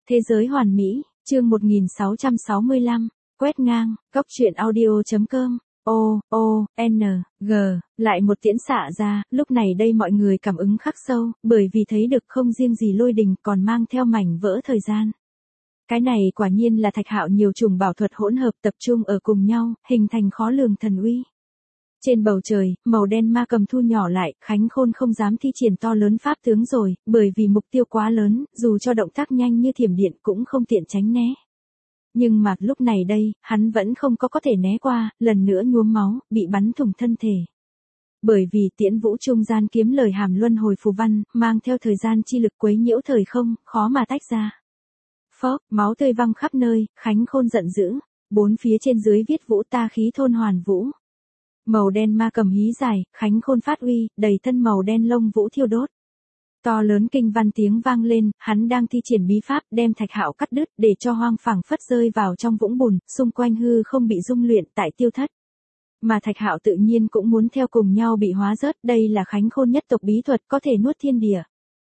Thế giới hoàn mỹ, chương 1665, quét ngang, góc truyện audio.com. O-O-N-G, lại một tiễn xạ ra, lúc này đây mọi người cảm ứng khắc sâu, bởi vì thấy được không riêng gì lôi đình còn mang theo mảnh vỡ thời gian. Cái này quả nhiên là Thạch Hạo nhiều chủng bảo thuật hỗn hợp tập trung ở cùng nhau, hình thành khó lường thần uy. Trên bầu trời, màu đen ma cầm thu nhỏ lại, Khánh Khôn không dám thi triển to lớn pháp tướng rồi, bởi vì mục tiêu quá lớn, dù cho động tác nhanh như thiểm điện cũng không tiện tránh né. Nhưng mà lúc này đây, hắn vẫn không có thể né qua, lần nữa nhuốm máu, bị bắn thủng thân thể. Bởi vì tiễn vũ trung gian kiếm lời hàm luân hồi phù văn, mang theo thời gian chi lực quấy nhiễu thời không, khó mà tách ra. Phốc, máu tươi văng khắp nơi, Khánh Khôn giận dữ, bốn phía trên dưới viết vũ ta khí thôn hoàn vũ. Màu đen ma cầm hí dài, Khánh Khôn phát uy, đầy thân màu đen lông vũ thiêu đốt. To lớn kinh văn tiếng vang lên, hắn đang thi triển bí pháp đem Thạch Hạo cắt đứt để cho hoang phẳng phất rơi vào trong vũng bùn, xung quanh hư không bị dung luyện tại tiêu thất. Mà Thạch Hạo tự nhiên cũng muốn theo cùng nhau bị hóa rớt, đây là Khánh Khôn nhất tộc bí thuật có thể nuốt thiên địa.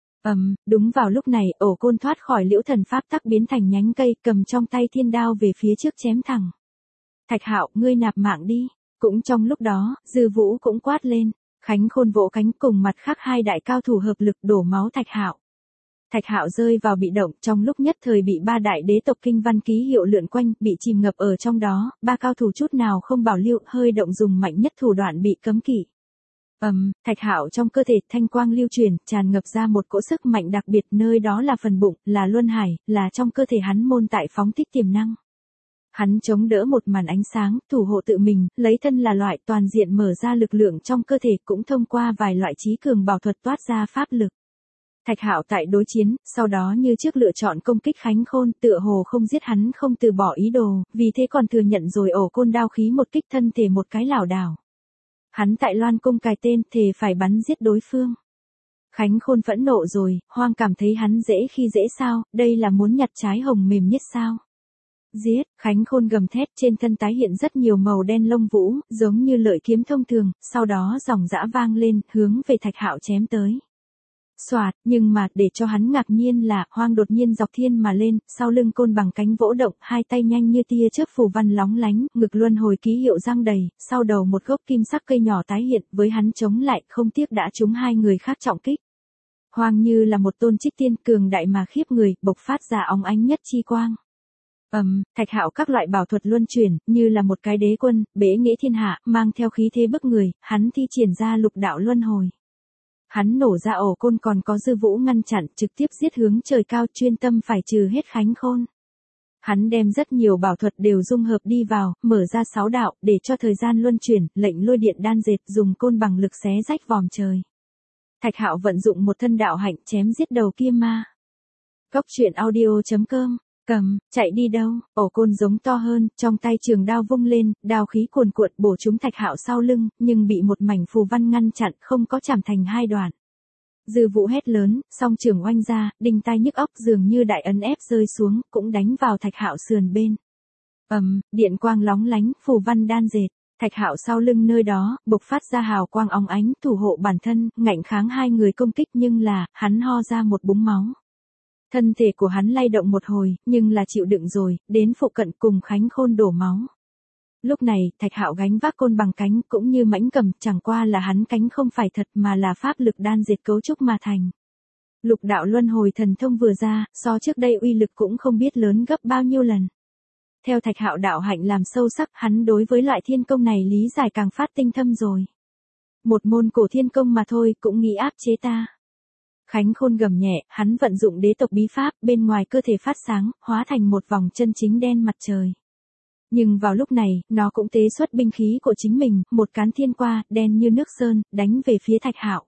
Đúng vào lúc này, ổ côn thoát khỏi liễu thần pháp tắc biến thành nhánh cây, cầm trong tay thiên đao về phía trước chém thẳng. Thạch Hạo, ngươi nạp mạng đi. Cũng trong lúc đó, Dư Vũ cũng quát lên. Khánh Khôn vỗ cánh cùng mặt khác hai đại cao thủ hợp lực đổ máu Thạch Hạo. Thạch Hạo rơi vào bị động, trong lúc nhất thời bị ba đại đế tộc kinh văn ký hiệu lượn quanh, bị chìm ngập ở trong đó, ba cao thủ chút nào không bảo lưu, hơi động dùng mạnh nhất thủ đoạn bị cấm kỵ. Thạch Hạo trong cơ thể thanh quang lưu truyền, tràn ngập ra một cỗ sức mạnh đặc biệt, nơi đó là phần bụng, là luân hải, là trong cơ thể hắn môn tại phóng thích tiềm năng. Hắn chống đỡ một màn ánh sáng, thủ hộ tự mình, lấy thân là loại toàn diện mở ra lực lượng trong cơ thể, cũng thông qua vài loại trí cường bảo thuật toát ra pháp lực. Thạch Hạo tại đối chiến, sau đó như trước lựa chọn công kích Khánh Khôn, tựa hồ không giết hắn không từ bỏ ý đồ, vì thế còn thừa nhận rồi ổ côn đao khí một kích thân thể một cái lảo đảo. Hắn tại Loan cung cài tên, thề phải bắn giết đối phương. Khánh Khôn phẫn nộ rồi, hoang cảm thấy hắn dễ khi dễ sao, đây là muốn nhặt trái hồng mềm nhất sao. Giết, Khánh Khôn gầm thét, trên thân tái hiện rất nhiều màu đen lông vũ, giống như lợi kiếm thông thường, sau đó dòng dã vang lên, hướng về Thạch Hạo chém tới. Soạt, nhưng mà, để cho hắn ngạc nhiên là, hoang đột nhiên dọc thiên mà lên, sau lưng côn bằng cánh vỗ động, hai tay nhanh như tia chớp phù văn lóng lánh, ngực luân hồi ký hiệu giăng đầy, sau đầu một gốc kim sắc cây nhỏ tái hiện, với hắn chống lại, không tiếc đã trúng hai người khác trọng kích. Hoang như là một tôn trích tiên cường đại mà khiếp người, bộc phát ra óng ánh nhất chi quang. Thạch Hạo các loại bảo thuật luân chuyển, như là một cái đế quân, bế nghĩa thiên hạ, mang theo khí thế bức người, hắn thi triển ra lục đạo luân hồi. Hắn nổ ra ổ côn còn có Dư Vũ ngăn chặn, trực tiếp giết hướng trời cao, chuyên tâm phải trừ hết Khánh Khôn. Hắn đem rất nhiều bảo thuật đều dung hợp đi vào, mở ra 6 đạo, để cho thời gian luân chuyển, lệnh lôi điện đan dệt, dùng côn bằng lực xé rách vòm trời. Thạch Hạo vận dụng một thân đạo hạnh chém giết đầu kia ma. Góc truyện audio.com. Chạy đi đâu, ổ côn giống to hơn, trong tay trường đao vung lên, đao khí cuồn cuộn bổ trúng Thạch Hạo sau lưng, nhưng bị một mảnh phù văn ngăn chặn, không có chảm thành hai đoạn. Dư Vũ hét lớn, song trường oanh ra, đinh tai nhức óc dường như đại ấn ép rơi xuống, cũng đánh vào Thạch Hạo sườn bên. Điện quang lóng lánh, phù văn đan dệt, Thạch Hạo sau lưng nơi đó, bộc phát ra hào quang óng ánh, thủ hộ bản thân, ngạnh kháng hai người công kích, nhưng là, hắn ho ra một búng máu. Thân thể của hắn lay động một hồi, nhưng là chịu đựng rồi, đến phụ cận cùng Khánh Khôn đổ máu. Lúc này, Thạch Hạo gánh vác côn bằng cánh, cũng như mãnh cầm, chẳng qua là hắn cánh không phải thật mà là pháp lực đan dệt cấu trúc mà thành. Lục đạo luân hồi thần thông vừa ra, so trước đây uy lực cũng không biết lớn gấp bao nhiêu lần. Theo Thạch Hạo đạo hạnh làm sâu sắc, hắn đối với loại thiên công này lý giải càng phát tinh thâm rồi. Một môn cổ thiên công mà thôi, cũng nghĩ áp chế ta. Khánh Khôn gầm nhẹ, hắn vận dụng đế tộc bí pháp, bên ngoài cơ thể phát sáng, hóa thành một vòng chân chính đen mặt trời. Nhưng vào lúc này, nó cũng tế xuất binh khí của chính mình, một cán thiên qua, đen như nước sơn, đánh về phía Thạch Hạo.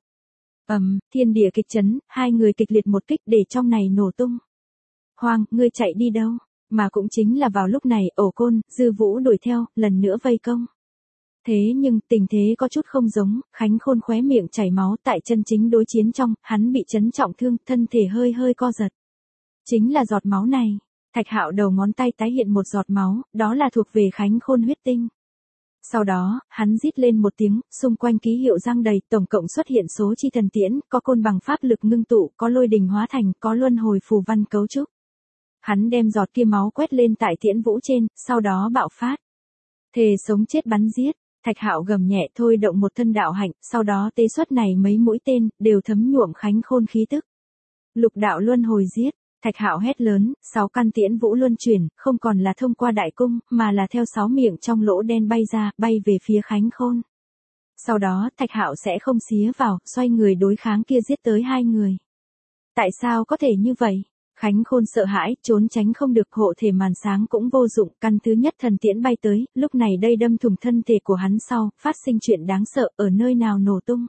Thiên địa kịch chấn, hai người kịch liệt một kích để trong này nổ tung. Hoang, ngươi chạy đi đâu? Mà cũng chính là vào lúc này, ổ côn, Dư Vũ đuổi theo, lần nữa vây công. Thế nhưng, tình thế có chút không giống, Khánh Khôn khóe miệng chảy máu tại chân chính đối chiến trong, hắn bị chấn trọng thương, thân thể hơi co giật. Chính là giọt máu này. Thạch Hạo đầu ngón tay tái hiện một giọt máu, đó là thuộc về Khánh Khôn huyết tinh. Sau đó, hắn rít lên một tiếng, xung quanh ký hiệu giăng đầy, tổng cộng xuất hiện số chi thần tiễn, có côn bằng pháp lực ngưng tụ, có lôi đình hóa thành, có luân hồi phù văn cấu trúc. Hắn đem giọt kia máu quét lên tại Tiễn Vũ trên, sau đó bạo phát. Thề sống chết bắn giết, Thạch Hạo gầm nhẹ thôi động một thân đạo hạnh, sau đó tế xuất này mấy mũi tên, đều thấm nhuộm Khánh Khôn khí tức. Lục đạo luân hồi giết, Thạch Hạo hét lớn, 6 căn Tiễn Vũ luân chuyển, không còn là thông qua đại cung, mà là theo 6 miệng trong lỗ đen bay ra, bay về phía Khánh Khôn. Sau đó, Thạch Hạo sẽ không xía vào, xoay người đối kháng kia giết tới 2 người. Tại sao có thể như vậy? Khánh Khôn sợ hãi, trốn tránh không được, hộ thể màn sáng cũng vô dụng, căn thứ nhất thần tiễn bay tới, lúc này đây đâm thủng thân thể của hắn sau, phát sinh chuyện đáng sợ, ở nơi nào nổ tung.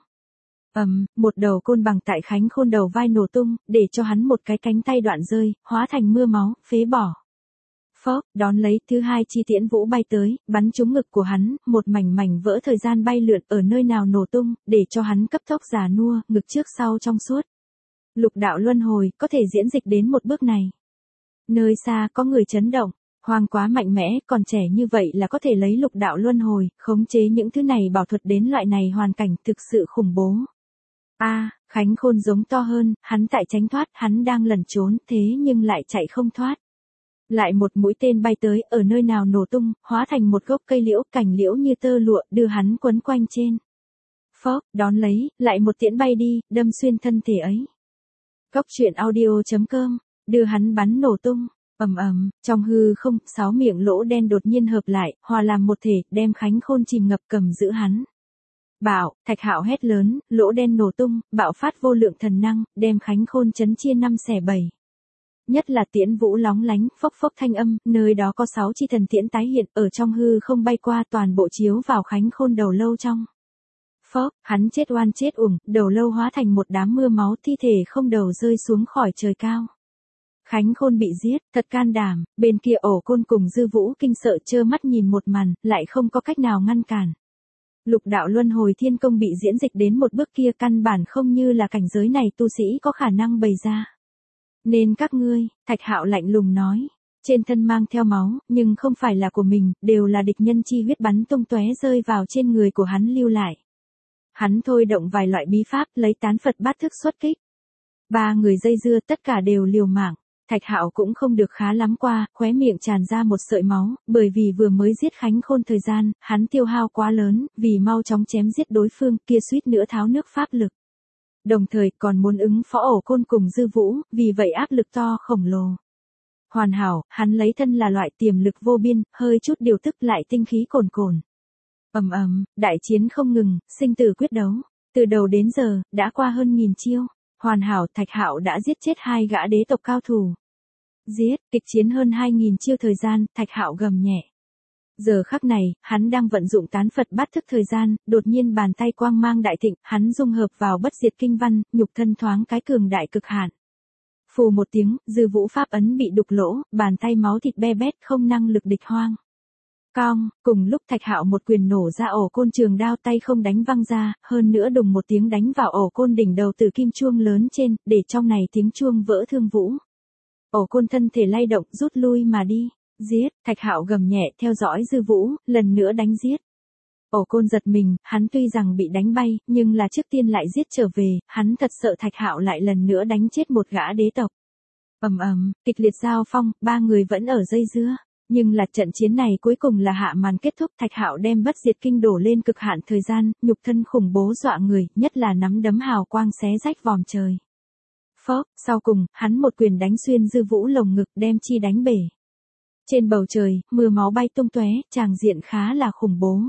Một đầu côn bằng tại Khánh Khôn đầu vai nổ tung, để cho hắn một cái cánh tay đoạn rơi, hóa thành mưa máu, phế bỏ. Phốc, đón lấy, thứ hai chi Tiễn Vũ bay tới, bắn trúng ngực của hắn, một mảnh mảnh vỡ thời gian bay lượn ở nơi nào nổ tung, để cho hắn cấp tốc già nua, ngực trước sau trong suốt. Lục đạo luân hồi, có thể diễn dịch đến một bước này. Nơi xa có người chấn động, Hoàng quá mạnh mẽ, còn trẻ như vậy là có thể lấy lục đạo luân hồi, khống chế những thứ này bảo thuật đến loại này hoàn cảnh thực sự khủng bố. Khánh Khôn giống to hơn, hắn tại tránh thoát, hắn đang lẩn trốn, thế nhưng lại chạy không thoát. Lại một mũi tên bay tới, ở nơi nào nổ tung, hóa thành một gốc cây liễu, cành liễu như tơ lụa, đưa hắn quấn quanh trên. Phốc, đón lấy, lại một tiễn bay đi, đâm xuyên thân thể ấy. Góc truyện audio.com, đưa hắn bắn nổ tung. Trong hư không, 6 miệng lỗ đen đột nhiên hợp lại, hòa làm một thể, đem Khánh Khôn chìm ngập cầm giữ hắn. Bảo, Thạch Hạo hét lớn, lỗ đen nổ tung, bạo phát vô lượng thần năng, đem Khánh Khôn chấn chia 5 xẻ 7. Nhất là Tiễn Vũ lóng lánh, phốc phốc thanh âm, nơi đó có 6 chi thần tiễn tái hiện, ở trong hư không bay qua, toàn bộ chiếu vào Khánh Khôn đầu lâu trong. Phốc, hắn chết oan chết uổng, đầu lâu hóa thành một đám mưa máu, thi thể không đầu rơi xuống khỏi trời cao. Khánh Khôn bị giết, thật can đảm, bên kia Ổ Côn cùng Dư Vũ kinh sợ trơ mắt nhìn một màn, lại không có cách nào ngăn cản. Lục đạo luân hồi thiên công bị diễn dịch đến một bước kia, căn bản không như là cảnh giới này tu sĩ có khả năng bày ra. Nên các ngươi, Thạch Hạo lạnh lùng nói, trên thân mang theo máu, nhưng không phải là của mình, đều là địch nhân chi huyết bắn tung tóe rơi vào trên người của hắn lưu lại. Hắn thôi động vài loại bí pháp, lấy tán Phật bát thức xuất kích. 3 người dây dưa, tất cả đều liều mạng. Thạch Hạo cũng không được khá lắm qua, khóe miệng tràn ra một sợi máu, bởi vì vừa mới giết Khánh Khôn thời gian, hắn tiêu hao quá lớn, vì mau chóng chém giết đối phương, kia suýt nữa tháo nước pháp lực. Đồng thời còn muốn ứng phó Ổ Côn cùng Dư Vũ, vì vậy áp lực to khổng lồ. Hoàn hảo, hắn lấy thân là loại tiềm lực vô biên, hơi chút điều tức lại tinh khí cồn cồn. Đại chiến không ngừng, sinh tử quyết đấu. Từ đầu đến giờ, đã qua hơn 1000 chiêu. Hoàn hảo, Thạch Hạo đã giết chết 2 gã đế tộc cao thủ. Giết, kịch chiến hơn 2000 chiêu thời gian, Thạch Hạo gầm nhẹ. Giờ khắc này, hắn đang vận dụng tán Phật bát thức thời gian, đột nhiên bàn tay quang mang đại thịnh, hắn dung hợp vào bất diệt kinh văn, nhục thân thoáng cái cường đại cực hạn. Phù một tiếng, Dư Vũ pháp ấn bị đục lỗ, bàn tay máu thịt be bét không năng lực địch hoang. Cong, cùng lúc Thạch Hạo một quyền nổ ra Ổ Côn trường đao tay không đánh văng ra, hơn nữa đùng một tiếng đánh vào Ổ Côn đỉnh đầu từ kim chuông lớn trên, để trong này tiếng chuông vỡ thương Vũ. Ổ Côn thân thể lay động, rút lui mà đi. Giết, Thạch Hạo gầm nhẹ theo dõi Dư Vũ, lần nữa đánh giết. Ổ Côn giật mình, hắn tuy rằng bị đánh bay, nhưng là trước tiên lại giết trở về, hắn thật sợ Thạch Hạo lại lần nữa đánh chết một gã đế tộc. Kịch liệt giao phong, 3 người vẫn ở dây dưa. Nhưng là trận chiến này cuối cùng là hạ màn kết thúc, Thạch Hạo đem bất diệt kinh đổ lên cực hạn thời gian, nhục thân khủng bố dọa người, nhất là nắm đấm hào quang xé rách vòm trời. Phốc, sau cùng, hắn một quyền đánh xuyên Dư Vũ lồng ngực, đem chi đánh bể. Trên bầu trời, mưa máu bay tung tóe, tràng diện khá là khủng bố.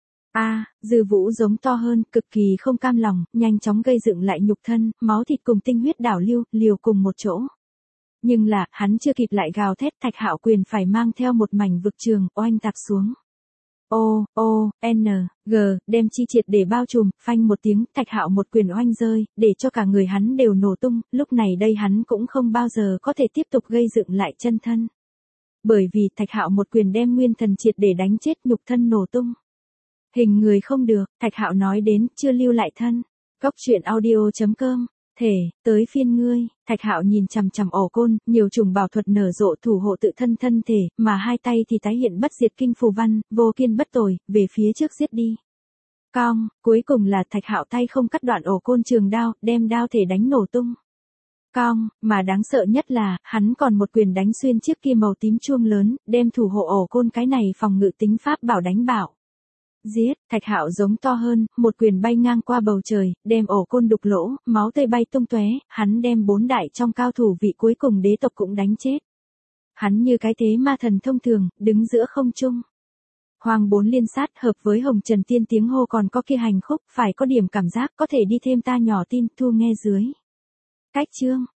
Dư Vũ giống to hơn, cực kỳ không cam lòng, nhanh chóng gây dựng lại nhục thân, máu thịt cùng tinh huyết đảo lưu, liều cùng một chỗ. Nhưng là, hắn chưa kịp lại gào thét, Thạch Hạo quyền phải mang theo một mảnh vực trường, oanh tạp xuống. Đem chi triệt để bao trùm, phanh một tiếng, Thạch Hạo một quyền oanh rơi, để cho cả người hắn đều nổ tung, lúc này đây hắn cũng không bao giờ có thể tiếp tục gây dựng lại chân thân. Bởi vì Thạch Hạo một quyền đem nguyên thần triệt để đánh chết, nhục thân nổ tung. Hình người không được, Thạch Hạo nói đến, chưa lưu lại thân. Góc truyện audio.com, tới phiên ngươi. Thạch Hạo nhìn chằm chằm Ổ Côn, nhiều trùng bảo thuật nở rộ thủ hộ tự thân thân thể, mà hai tay thì tái hiện bất diệt kinh phù văn, vô kiên bất tồi, về phía trước giết đi. Cong, cuối cùng là Thạch Hạo tay không cắt đoạn Ổ Côn trường đao, đem đao thể đánh nổ tung. Cong, mà đáng sợ nhất là, hắn còn một quyền đánh xuyên chiếc kia màu tím chuông lớn, đem thủ hộ ổ côn cái này phòng ngự tính pháp bảo đánh bảo. Giết, Thạch Hạo giống to hơn, một quyền bay ngang qua bầu trời, đem ổ côn đục lỗ, máu tươi bay tung tóe, hắn đem 4 đại trong cao thủ vị cuối cùng đế tộc cũng đánh chết. Hắn như cái thế ma thần thông thường, đứng giữa không trung. Hoàng 4 liên sát hợp với Hồng Trần Tiên tiếng hô còn có kia hành khúc, phải có điểm cảm giác có thể đi thêm ta nhỏ tin, thu nghe dưới. Cách chương